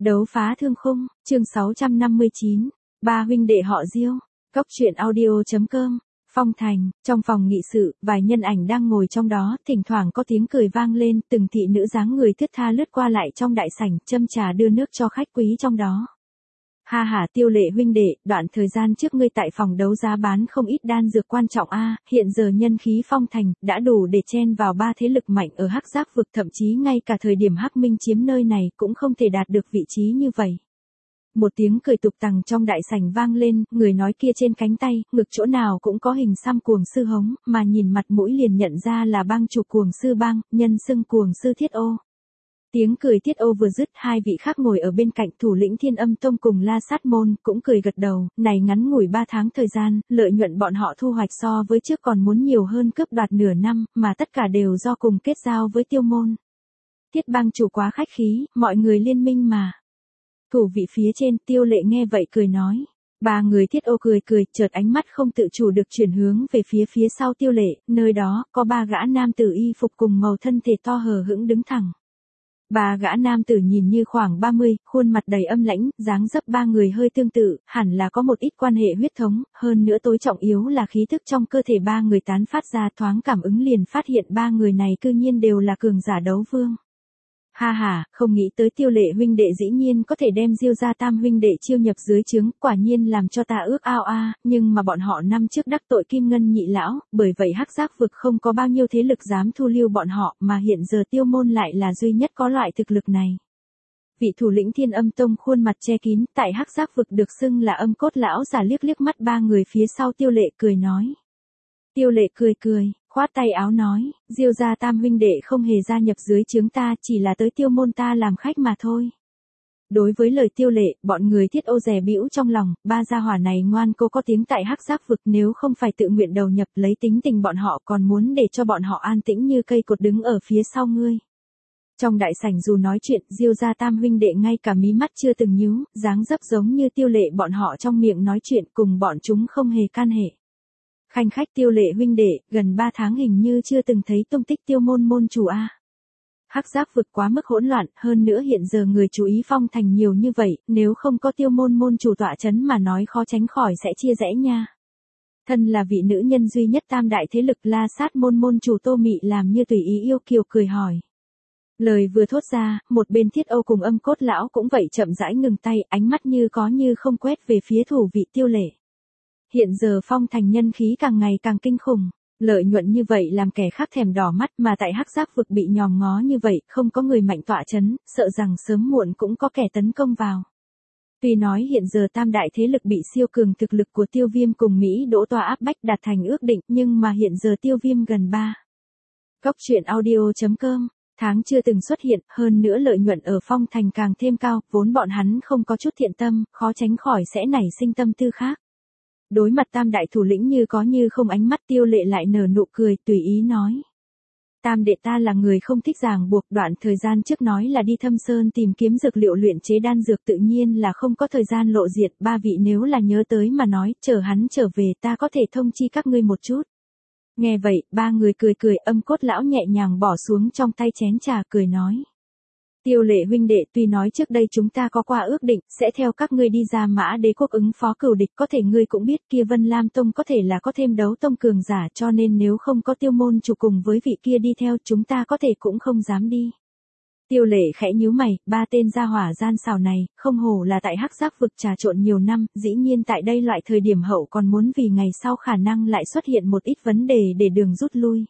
Đấu phá thương khung, chương 659, ba huynh đệ họ Diêu, Cốc truyện audio.com, Phong Thành, trong phòng nghị sự, vài nhân ảnh đang ngồi trong đó, thỉnh thoảng có tiếng cười vang lên, từng thị nữ dáng người thướt tha lướt qua lại trong đại sảnh, châm trà đưa nước cho khách quý trong đó. Ha ha, Tiêu Lệ huynh đệ, đoạn thời gian trước ngươi tại phòng đấu giá bán không ít đan dược quan trọng a, hiện giờ nhân khí Phong Thành đã đủ để chen vào ba thế lực mạnh ở Hắc Giác vực, thậm chí ngay cả thời điểm Hắc Minh chiếm nơi này cũng không thể đạt được vị trí như vậy. Một tiếng cười tục tằng trong đại sảnh vang lên, người nói kia trên cánh tay, ngực chỗ nào cũng có hình xăm Cuồng Sư Hống, mà nhìn mặt mũi liền nhận ra là bang chủ Cuồng Sư Bang, nhân xưng Cuồng Sư Thiết Ô. Tiếng cười Thiết Ô vừa dứt, hai vị khác ngồi ở bên cạnh thủ lĩnh Thiên Âm Tông cùng La Sát Môn cũng cười gật đầu, này ngắn ngủi 3 tháng thời gian, lợi nhuận bọn họ thu hoạch so với trước còn muốn nhiều hơn cướp đoạt nửa năm, mà tất cả đều do cùng kết giao với Tiêu môn. Thiết bang chủ quá khách khí, mọi người liên minh mà. Thủ vị phía trên, Tiêu Lệ nghe vậy cười nói. Ba người Thiết Ô cười cười, chợt ánh mắt không tự chủ được chuyển hướng về phía sau Tiêu Lệ, nơi đó có ba gã nam tử y phục cùng màu thân thể to hờ hững đứng thẳng. Ba gã nam tử nhìn như khoảng 30, khuôn mặt đầy âm lãnh, dáng dấp ba người hơi tương tự, hẳn là có một ít quan hệ huyết thống, hơn nữa tối trọng yếu là khí thức trong cơ thể ba người tán phát ra, thoáng cảm ứng liền phát hiện ba người này cư nhiên đều là cường giả đấu vương. Ha ha, không nghĩ tới Tiêu Lệ huynh đệ dĩ nhiên có thể đem Diêu gia tam huynh đệ chiêu nhập dưới trướng, quả nhiên làm cho ta ước ao a, nhưng mà bọn họ năm trước đắc tội Kim Ngân nhị lão, bởi vậy Hắc Giác vực không có bao nhiêu thế lực dám thu lưu bọn họ, mà hiện giờ Tiêu môn lại là duy nhất có loại thực lực này. Vị thủ lĩnh Thiên Âm Tông khuôn mặt che kín, tại Hắc Giác vực được xưng là âm cốt lão giả liếc liếc mắt ba người phía sau Tiêu Lệ cười nói. Tiêu Lệ cười cười, khoát tay áo nói, Diêu gia tam huynh đệ không hề gia nhập dưới trướng ta, chỉ là tới Tiêu môn ta làm khách mà thôi. Đối với lời Tiêu Lệ, bọn người Thiết Ô dè bĩu trong lòng, ba gia hỏa này ngoan cố có tiếng tại Hắc Giác vực, nếu không phải tự nguyện đầu nhập lấy tính tình bọn họ còn muốn để cho bọn họ an tĩnh như cây cột đứng ở phía sau ngươi. Trong đại sảnh dù nói chuyện, Diêu gia tam huynh đệ ngay cả mí mắt chưa từng nhíu, dáng dấp giống như Tiêu Lệ bọn họ trong miệng nói chuyện cùng bọn chúng không hề can hệ. Khanh khách Tiêu Lệ huynh đệ, gần 3 tháng hình như chưa từng thấy tung tích Tiêu môn môn chủ a. Hắc Giác vực quá mức hỗn loạn, hơn nữa hiện giờ người chú ý Phong Thành nhiều như vậy, nếu không có Tiêu môn môn chủ tọa chấn mà nói khó tránh khỏi sẽ chia rẽ nha. Thân là vị nữ nhân duy nhất tam đại thế lực La Sát môn môn chủ Tô Mị làm như tùy ý yêu kiều cười hỏi. Lời vừa thốt ra, một bên Thiết Ô cùng âm cốt lão cũng vậy chậm rãi ngừng tay, ánh mắt như có như không quét về phía thủ vị Tiêu Lệ. Hiện giờ Phong Thành nhân khí càng ngày càng kinh khủng, lợi nhuận như vậy làm kẻ khác thèm đỏ mắt, mà tại Hắc Giác vực bị nhòm ngó như vậy, không có người mạnh tọa chấn, sợ rằng sớm muộn cũng có kẻ tấn công vào. Tuy nói hiện giờ tam đại thế lực bị siêu cường thực lực của Tiêu Viêm cùng Mỹ Đỗ Toa áp bách đạt thành ước định, nhưng mà hiện giờ Tiêu Viêm gần 3. Cốc truyện audio.com, tháng chưa từng xuất hiện, hơn nữa lợi nhuận ở Phong Thành càng thêm cao, vốn bọn hắn không có chút thiện tâm, khó tránh khỏi sẽ nảy sinh tâm tư khác. Đối mặt tam đại thủ lĩnh như có như không ánh mắt Tiêu Lệ lại nở nụ cười tùy ý nói. Tam đệ ta là người không thích ràng buộc, đoạn thời gian trước nói là đi Thâm Sơn tìm kiếm dược liệu luyện chế đan dược, tự nhiên là không có thời gian lộ diện, ba vị nếu là nhớ tới mà nói, chờ hắn trở về ta có thể thông chi các ngươi một chút. Nghe vậy, ba người cười cười, âm cốt lão nhẹ nhàng bỏ xuống trong tay chén trà cười nói. Tiêu Lệ huynh đệ, tuy nói trước đây chúng ta có qua ước định, sẽ theo các ngươi đi ra Mã Đế quốc ứng phó cửu địch, có thể ngươi cũng biết kia Vân Lam Tông có thể là có thêm đấu tông cường giả, cho nên nếu không có Tiêu môn chủ cùng với vị kia đi theo, chúng ta có thể cũng không dám đi. Tiêu Lệ khẽ nhíu mày, ba tên gia hỏa gian xào này, không hổ là tại Hắc Giác vực trà trộn nhiều năm, dĩ nhiên tại đây loại thời điểm hậu còn muốn vì ngày sau khả năng lại xuất hiện một ít vấn đề để đường rút lui.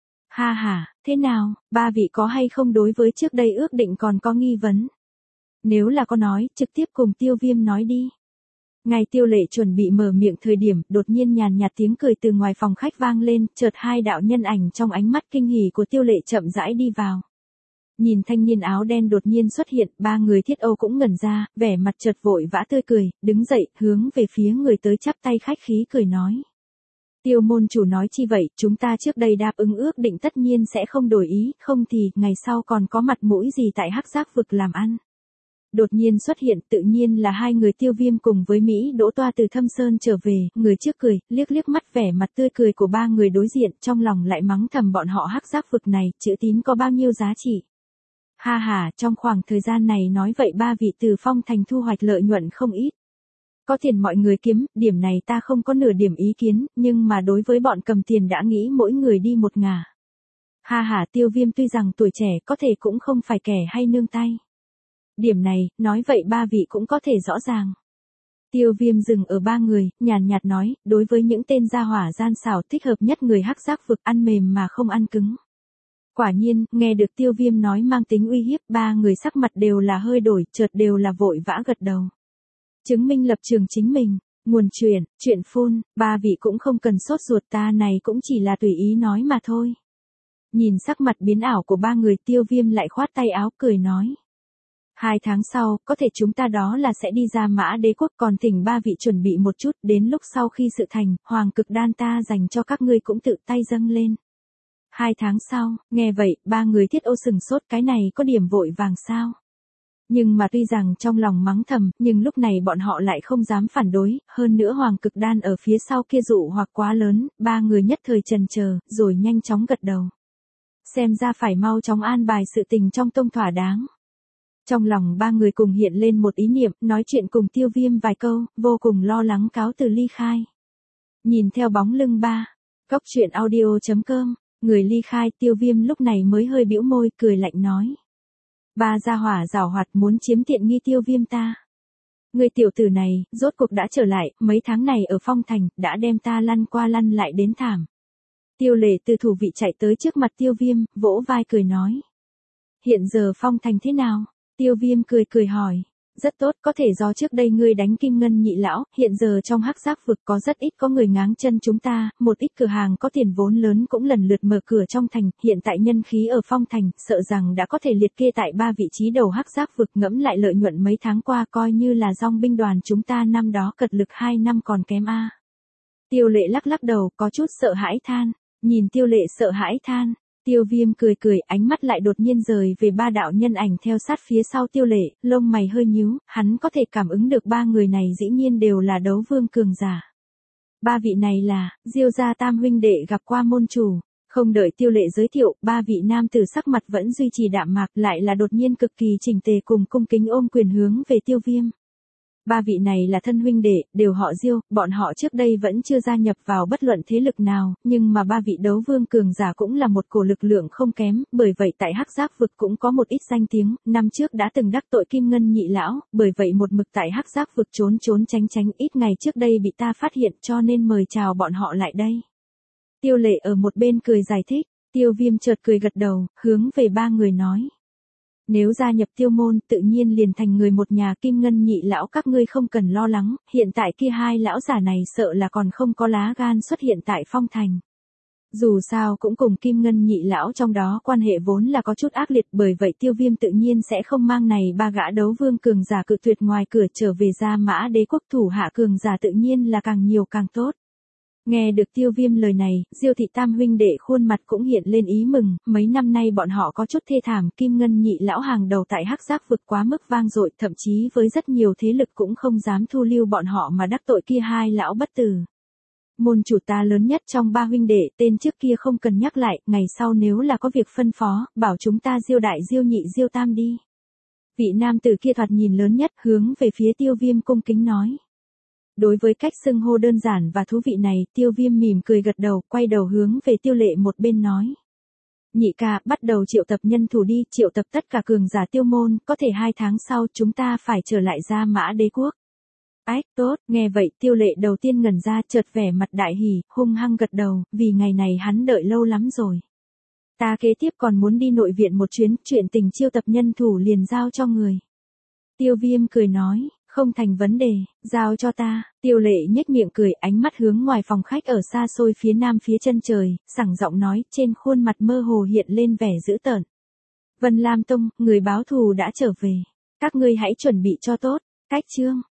Ha ha, thế nào, ba vị có hay không đối với trước đây ước định còn có nghi vấn? Nếu là có nói, trực tiếp cùng Tiêu Viêm nói đi. Ngay Tiêu Lệ chuẩn bị mở miệng thời điểm, đột nhiên nhàn nhạt tiếng cười từ ngoài phòng khách vang lên, chợt hai đạo nhân ảnh trong ánh mắt kinh hỉ của Tiêu Lệ chậm rãi đi vào. Nhìn thanh niên áo đen đột nhiên xuất hiện, ba người Thiết Âu cũng ngẩn ra, vẻ mặt chợt vội vã tươi cười, đứng dậy, hướng về phía người tới chắp tay khách khí cười nói. Tiêu môn chủ nói chi vậy, chúng ta trước đây đáp ứng ước định tất nhiên sẽ không đổi ý, không thì, ngày sau còn có mặt mũi gì tại Hắc Giác vực làm ăn. Đột nhiên xuất hiện tự nhiên là hai người Tiêu Viêm cùng với Mỹ Đỗ Toa từ Thâm Sơn trở về, người trước cười, liếc liếc mắt vẻ mặt tươi cười của ba người đối diện, trong lòng lại mắng thầm bọn họ Hắc Giác vực này, chữ tín có bao nhiêu giá trị. Ha ha, trong khoảng thời gian này nói vậy ba vị từ Phong Thành thu hoạch lợi nhuận không ít. Có tiền mọi người kiếm, điểm này ta không có nửa điểm ý kiến, nhưng mà đối với bọn cầm tiền đã nghĩ mỗi người đi một ngả. Ha ha, Tiêu Viêm tuy rằng tuổi trẻ có thể cũng không phải kẻ hay nương tay. Điểm này, nói vậy ba vị cũng có thể rõ ràng. Tiêu Viêm dừng ở ba người, nhàn nhạt nói, đối với những tên gia hỏa gian xảo thích hợp nhất người hắc giác vực ăn mềm mà không ăn cứng. Quả nhiên, nghe được Tiêu Viêm nói mang tính uy hiếp, ba người sắc mặt đều là hơi đổi, chợt đều là vội vã gật đầu. Chứng minh lập trường chính mình, nguồn chuyện phun, ba vị cũng không cần sốt ruột, ta này cũng chỉ là tùy ý nói mà thôi. Nhìn sắc mặt biến ảo của ba người, Tiêu Viêm lại khoát tay áo cười nói. 2 tháng sau, có thể chúng ta đó là sẽ đi ra Mã Đế Quốc, còn thỉnh ba vị chuẩn bị một chút, đến lúc sau khi sự thành, hoàng cực đan ta dành cho các ngươi cũng tự tay dâng lên. 2 tháng sau, nghe vậy, ba người Thiết Ô sừng sốt, cái này có điểm vội vàng sao? Nhưng mà tuy rằng trong lòng mắng thầm, nhưng lúc này bọn họ lại không dám phản đối, hơn nữa hoàng cực đan ở phía sau kia dụ hoặc quá lớn, ba người nhất thời chần chờ, rồi nhanh chóng gật đầu. Xem ra phải mau chóng an bài sự tình trong tông thỏa đáng. Trong lòng ba người cùng hiện lên một ý niệm, nói chuyện cùng Tiêu Viêm vài câu, vô cùng lo lắng cáo từ ly khai. Nhìn theo bóng lưng ba, Cốc Truyện Audio.com, người ly khai, Tiêu Viêm lúc này mới hơi bĩu môi, cười lạnh nói. Ba gia hỏa giảo hoạt muốn chiếm tiện nghi Tiêu Viêm ta. Người tiểu tử này, rốt cuộc đã trở lại, mấy tháng này ở Phong Thành, đã đem ta lăn qua lăn lại đến thảm. Tiêu Lệ từ thủ vị chạy tới trước mặt Tiêu Viêm, vỗ vai cười nói. Hiện giờ Phong Thành thế nào? Tiêu Viêm cười hỏi. Rất tốt, có thể do trước đây ngươi đánh Kim Ngân nhị lão, hiện giờ trong hắc giác vực có rất ít có người ngáng chân chúng ta, một ít cửa hàng có tiền vốn lớn cũng lần lượt mở cửa trong thành, hiện tại nhân khí ở Phong Thành, sợ rằng đã có thể liệt kê tại 3 vị trí đầu hắc giác vực, ngẫm lại lợi nhuận mấy tháng qua coi như là dòng binh đoàn chúng ta năm đó cật lực 2 năm còn kém a. Tiêu Lệ lắc đầu, có chút sợ hãi than, nhìn Tiêu Lệ sợ hãi than. Tiêu Viêm cười, ánh mắt lại đột nhiên rời về ba đạo nhân ảnh theo sát phía sau Tiêu Lệ, lông mày hơi nhíu, hắn có thể cảm ứng được ba người này dĩ nhiên đều là đấu vương cường giả. Ba vị này là, Diêu gia tam huynh đệ gặp qua môn chủ, không đợi Tiêu Lệ giới thiệu, ba vị nam tử sắc mặt vẫn duy trì đạm mạc lại là đột nhiên cực kỳ chỉnh tề cùng cung kính ôm quyền hướng về Tiêu Viêm. Ba vị này là thân huynh đệ, đều họ Diêu, bọn họ trước đây vẫn chưa gia nhập vào bất luận thế lực nào, nhưng mà ba vị đấu vương cường giả cũng là một cổ lực lượng không kém, bởi vậy tại hắc giác vực cũng có một ít danh tiếng, năm trước đã từng đắc tội Kim Ngân nhị lão, bởi vậy một mực tại hắc giác vực trốn tránh, ít ngày trước đây bị ta phát hiện cho nên mời chào bọn họ lại đây. Tiêu Lệ ở một bên cười giải thích, Tiêu Viêm chợt cười gật đầu, hướng về ba người nói. Nếu gia nhập Tiêu môn, tự nhiên liền thành người một nhà, Kim Ngân nhị lão các ngươi không cần lo lắng, hiện tại kia hai lão giả này sợ là còn không có lá gan xuất hiện tại Phong Thành. Dù sao cũng cùng Kim Ngân nhị lão trong đó quan hệ vốn là có chút ác liệt, bởi vậy Tiêu Viêm tự nhiên sẽ không mang này ba gã đấu vương cường giả cự tuyệt ngoài cửa trở về ra Mã Đế Quốc, thủ hạ cường giả tự nhiên là càng nhiều càng tốt. Nghe được Tiêu Viêm lời này, Diêu thị tam huynh đệ khuôn mặt cũng hiện lên ý mừng, mấy năm nay bọn họ có chút thê thảm, Kim Ngân nhị lão hàng đầu tại hắc giác vực quá mức vang dội, thậm chí với rất nhiều thế lực cũng không dám thu lưu bọn họ mà đắc tội kia hai lão bất tử. Môn chủ ta lớn nhất trong ba huynh đệ, tên trước kia không cần nhắc lại, ngày sau nếu là có việc phân phó, bảo chúng ta Diêu đại Diêu nhị Diêu tam đi. Vị nam tử kia thoạt nhìn lớn nhất, hướng về phía Tiêu Viêm cung kính nói. Đối với cách xưng hô đơn giản và thú vị này, Tiêu Viêm mỉm cười gật đầu, quay đầu hướng về Tiêu Lệ một bên nói. Nhị ca, bắt đầu triệu tập nhân thủ đi, triệu tập tất cả cường giả Tiêu môn, có thể 2 tháng sau chúng ta phải trở lại ra Mã Đế Quốc. Ách, tốt, nghe vậy Tiêu Lệ đầu tiên ngẩn ra, chợt vẻ mặt đại hỉ, hung hăng gật đầu, vì ngày này hắn đợi lâu lắm rồi. Ta kế tiếp còn muốn đi nội viện một chuyến, chuyện tình chiêu tập nhân thủ liền giao cho người. Tiêu Viêm cười nói. Không thành vấn đề, giao cho ta. Tiêu Lệ nhếch miệng cười, ánh mắt hướng ngoài phòng khách ở xa xôi phía nam phía chân trời, sảng giọng nói, trên khuôn mặt mơ hồ hiện lên vẻ dữ tợn. Vân Lam Tông, người báo thù đã trở về. Các ngươi hãy chuẩn bị cho tốt. Cách chương